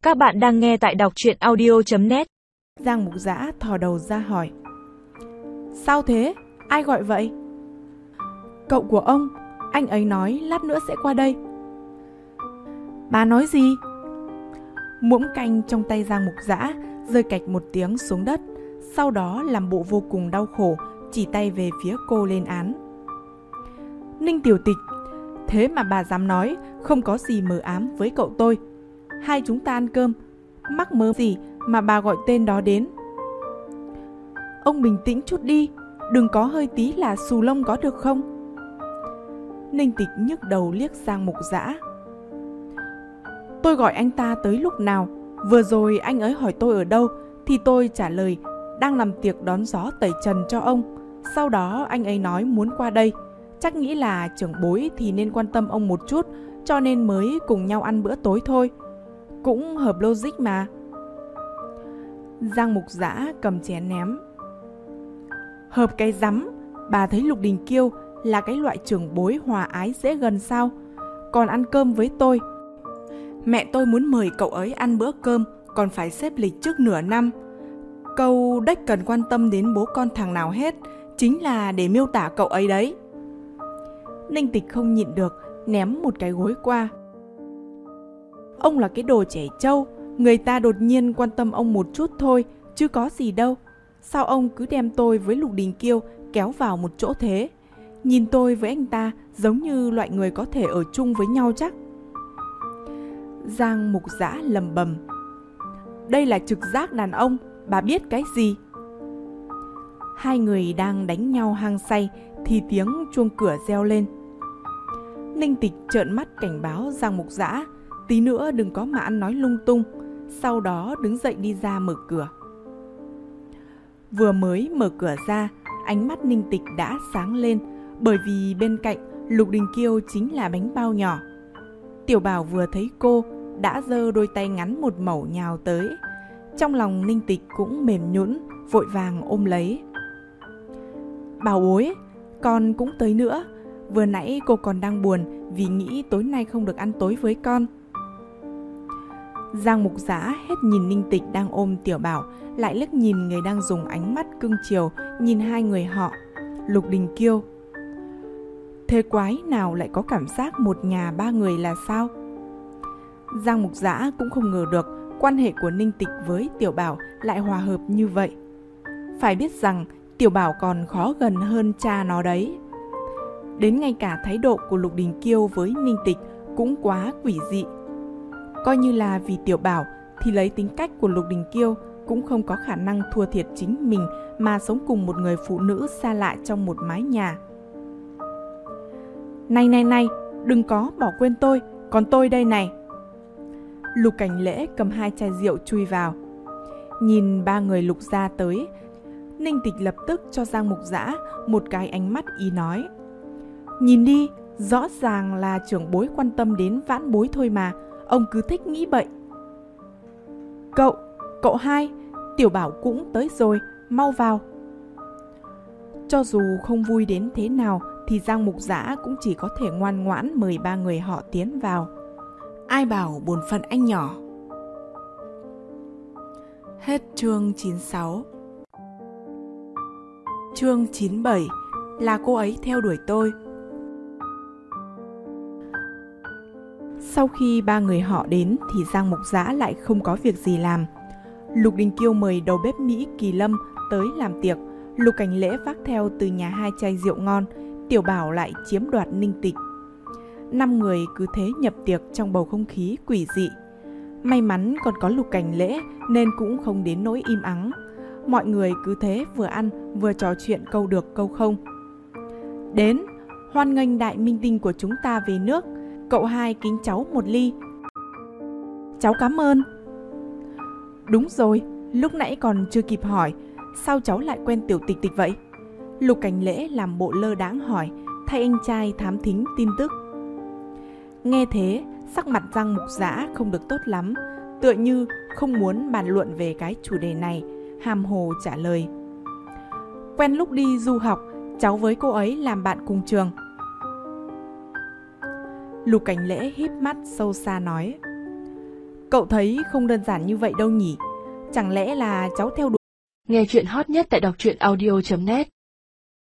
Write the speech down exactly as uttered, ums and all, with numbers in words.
Các bạn đang nghe tại đọc truyện audio chấm net. Giang Mục Dã thò đầu ra hỏi: Sao thế? Ai gọi vậy? Cậu của ông, anh ấy nói lát nữa sẽ qua đây. Bà nói gì? Muỗng canh trong tay Giang Mục Dã rơi cạch một tiếng xuống đất, sau đó làm bộ vô cùng đau khổ, chỉ tay về phía cô lên án. Ninh Tiểu Tịch, thế mà bà dám nói không có gì mờ ám với cậu tôi. Hai chúng ta ăn cơm, mắc mớ gì mà bà gọi tên đó đến? Ông bình tĩnh chút đi, đừng có hơi tí là xù lông có được không? Ninh Tịch nhức đầu liếc Giang Mục Dã. Tôi gọi anh ta tới lúc nào? Vừa rồi anh ấy hỏi tôi ở đâu thì tôi trả lời đang làm tiệc đón gió tẩy trần cho ông. Sau đó anh ấy nói muốn qua đây, chắc nghĩ là trưởng bối thì nên quan tâm ông một chút, cho nên mới cùng nhau ăn bữa tối thôi. Cũng hợp logic mà. Giang Mục Dã cầm chén ném. Hợp cái rắm, bà thấy Lục Đình Kiêu là cái loại trưởng bối hòa ái dễ gần sao? Còn ăn cơm với tôi, mẹ tôi muốn mời cậu ấy ăn bữa cơm còn phải xếp lịch trước nửa năm. Câu đếch cần quan tâm đến bố con thằng nào hết, chính là để miêu tả cậu ấy đấy. Ninh Tịch không nhịn được, ném một cái gối qua. Ông là cái đồ trẻ trâu, người ta đột nhiên quan tâm ông một chút thôi, chứ có gì đâu. Sao ông cứ đem tôi với Lục Đình Kiêu kéo vào một chỗ thế? Nhìn tôi với anh ta giống như loại người có thể ở chung với nhau chắc. Giang Mục Dã lầm bầm. Đây là trực giác đàn ông, bà biết cái gì? Hai người đang đánh nhau hăng say thì tiếng chuông cửa reo lên. Ninh Tịch trợn mắt cảnh báo Giang Mục Dã, tí nữa đừng có mà ăn nói lung tung. Sau đó đứng dậy đi ra mở cửa. Vừa mới mở cửa ra, ánh mắt Ninh Tịch đã sáng lên, bởi vì bên cạnh Lục Đình Kiêu chính là bánh bao nhỏ. Tiểu Bảo vừa thấy cô đã giơ đôi tay ngắn một mẩu nhào tới. Trong lòng Ninh Tịch cũng mềm nhũn, vội vàng ôm lấy. Bảo bối, con cũng tới nữa. Vừa nãy cô còn đang buồn vì nghĩ tối nay không được ăn tối với con. Giang Mục Dã hết nhìn Ninh Tịch đang ôm Tiểu Bảo, lại liếc nhìn người đang dùng ánh mắt cưng chiều nhìn hai người họ, Lục Đình Kiêu. Thế quái nào lại có cảm giác một nhà ba người là sao? Giang Mục Dã cũng không ngờ được quan hệ của Ninh Tịch với Tiểu Bảo lại hòa hợp như vậy. Phải biết rằng Tiểu Bảo còn khó gần hơn cha nó đấy. Đến ngay cả thái độ của Lục Đình Kiêu với Ninh Tịch cũng quá quỷ dị. Coi như là vì Tiểu Bảo thì lấy tính cách của Lục Đình Kiêu cũng không có khả năng thua thiệt chính mình mà sống cùng một người phụ nữ xa lạ trong một mái nhà. Này này này, đừng có bỏ quên tôi, còn tôi đây này. Lục Cảnh Lễ cầm hai chai rượu chui vào. Nhìn ba người Lục gia tới, Ninh Tịch lập tức cho Giang Mục Dã một cái ánh mắt ý nói. Nhìn đi, rõ ràng là trưởng bối quan tâm đến vãn bối thôi mà, ông cứ thích nghĩ bậy. Cậu, cậu hai, Tiểu Bảo cũng tới rồi, mau vào. Cho dù không vui đến thế nào thì Giang Mục Dã cũng chỉ có thể ngoan ngoãn mời ba người họ tiến vào. Ai bảo bổn phận anh nhỏ. Hết chương chín mươi sáu. Chương chín mươi bảy là cô ấy theo đuổi tôi. Sau khi ba người họ đến thì Giang Mục Dã lại không có việc gì làm. Lục Đình Kiêu mời đầu bếp Mỹ Kỳ Lâm tới làm tiệc. Lục Cảnh Lễ vác theo từ nhà hai chai rượu ngon. Tiểu Bảo lại chiếm đoạt Ninh Tịch. Năm người cứ thế nhập tiệc trong bầu không khí quỷ dị. May mắn còn có Lục Cảnh Lễ nên cũng không đến nỗi im ắng. Mọi người cứ thế vừa ăn vừa trò chuyện câu được câu không. Đến, hoan nghênh đại minh tinh của chúng ta về nước. Cậu hai kính cháu một ly. Cháu cảm ơn. Đúng rồi, lúc nãy còn chưa kịp hỏi, sao cháu lại quen Tiểu Tịch Tịch vậy? Lục Cảnh Lễ làm bộ lơ đãng hỏi, thay anh trai thám thính tin tức. Nghe thế, sắc mặt Giang Mục Dã không được tốt lắm, tựa như không muốn bàn luận về cái chủ đề này, hàm hồ trả lời. Quen lúc đi du học, cháu với cô ấy làm bạn cùng trường. Lục Cảnh Lễ híp mắt sâu xa nói. Cậu thấy không đơn giản như vậy đâu nhỉ? Chẳng lẽ là cháu theo đuổi... Nghe chuyện hot nhất tại đọc truyện audio chấm net